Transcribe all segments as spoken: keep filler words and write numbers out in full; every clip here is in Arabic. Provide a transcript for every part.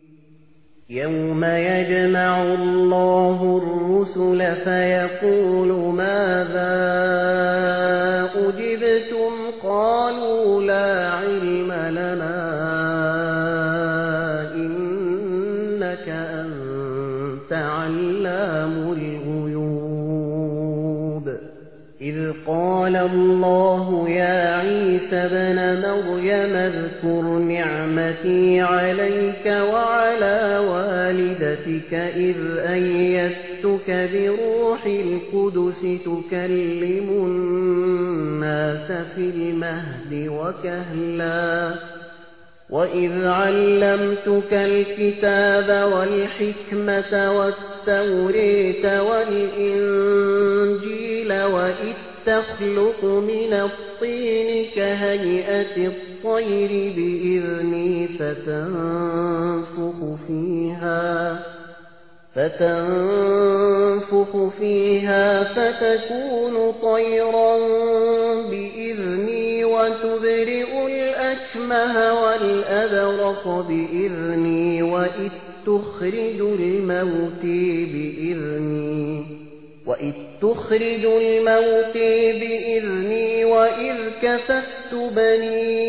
يَوْمَ يَجْمَعُ اللَّهُ الرُّسُلَ فَيَقُولُ مَاذَا أُجِبْتُمْ ۖ قَالُوا لَا عِلْمَ لَنَا إِنَّكَ أَنتَ عَلَّامُ الْغُيُوبِ إِذْ قَالَ اللَّهُ يَا عِيسَى ابْنَ مَرْيَمَ اذْكُرْ نِعْمَتِي عَلَيْكَ وَعَلَىٰ وَالِدَتِكَ إِذْ أَيَّدتُّكَ بِرُوحِ الْقُدُسِ تُكَلِّمُ النَّاسَ فِي الْمَهْدِ وَكَهْلًا وَإِذْ عَلَّمْتُكَ الْكِتَابَ وَالْحِكْمَةَ وَالتَّوْرَاةَ وَالْإِنجِيلَ وَإِذْ تَخْلُقُ مِنَ الطِّينِ كَهَيْئَةِ الطَّيْرِ بِإِذْنِي فَتَنفُخُ فِيهَا فَتَنفُخُ فِيهَا فَتَكُونُ طَيْرًا بِإِذْنِي وَتُبْرِئُ الْأَكْمَهَ وَالْأَبْرَصَ بِإِذْنِي وَإِذْ تُخْرِجُ الْمَوْتَىٰ بِإِذْنِي وَإِذْ تُخْرِجُ الْمَوْتَىٰ بِإِذْنِي وَإِذْ كَفَفْتُ بَنِي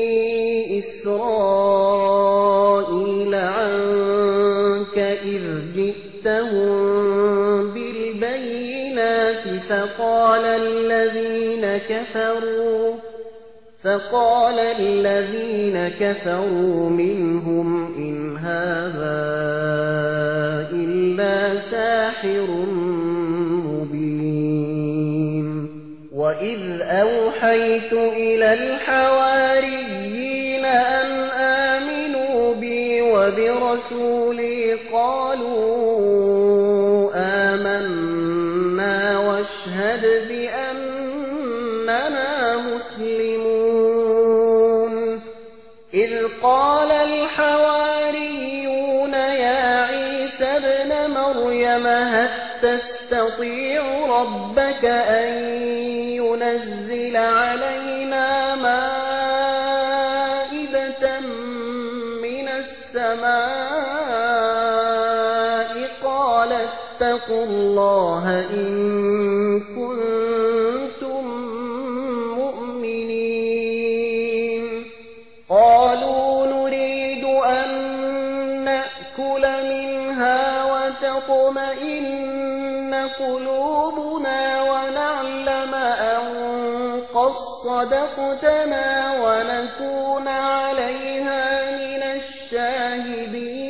إِسْرَائِيلَ عَنكَ إِذْ جِئْتَهُم بِالْبَيِّنَاتِ فَقَالَ الَّذِينَ كَفَرُوا فَقَالَ الَّذِينَ كَفَرُوا مِنْهُمْ إِنْ هَٰذَا إِلَّا سَاحِرٌ مُّبِينٌ وَإِذْ أَوْحَيْتُ إِلَى الْحَوَارِيِّينَ أَنْ آمِنُوا بِي وَبِرَسُولِي قَالُوا آمَنَّا وَاشْهَدْ بِأَنَّنَا مُسْلِمُونَ إِذْ قَالَ الْحَوَارِيُّونَ يَا عِيسَى ابْنَ مَرْيَمَ هَل تَّسْتَطِيعُ رَبَّكَ أَن يُنَزِّلَ عَلَيْنَا مَائِدَةً مِّنَ السَّمَاءِ قَالَ اتَّقُوا اللَّهَ إِن كُنتُم مُّؤْمِنِينَ قَالُوا نُرِيدُ أَن نَّأْكُلَ مِنْهَا وَتَطْمَئِنَّ قُلُوبُنَا وَنَعْلَمَ أَن قَدْ صَدَقْتَنَا وَنَكُونَ عَلَيْهَا مِنَ الشَّاهِدِينَ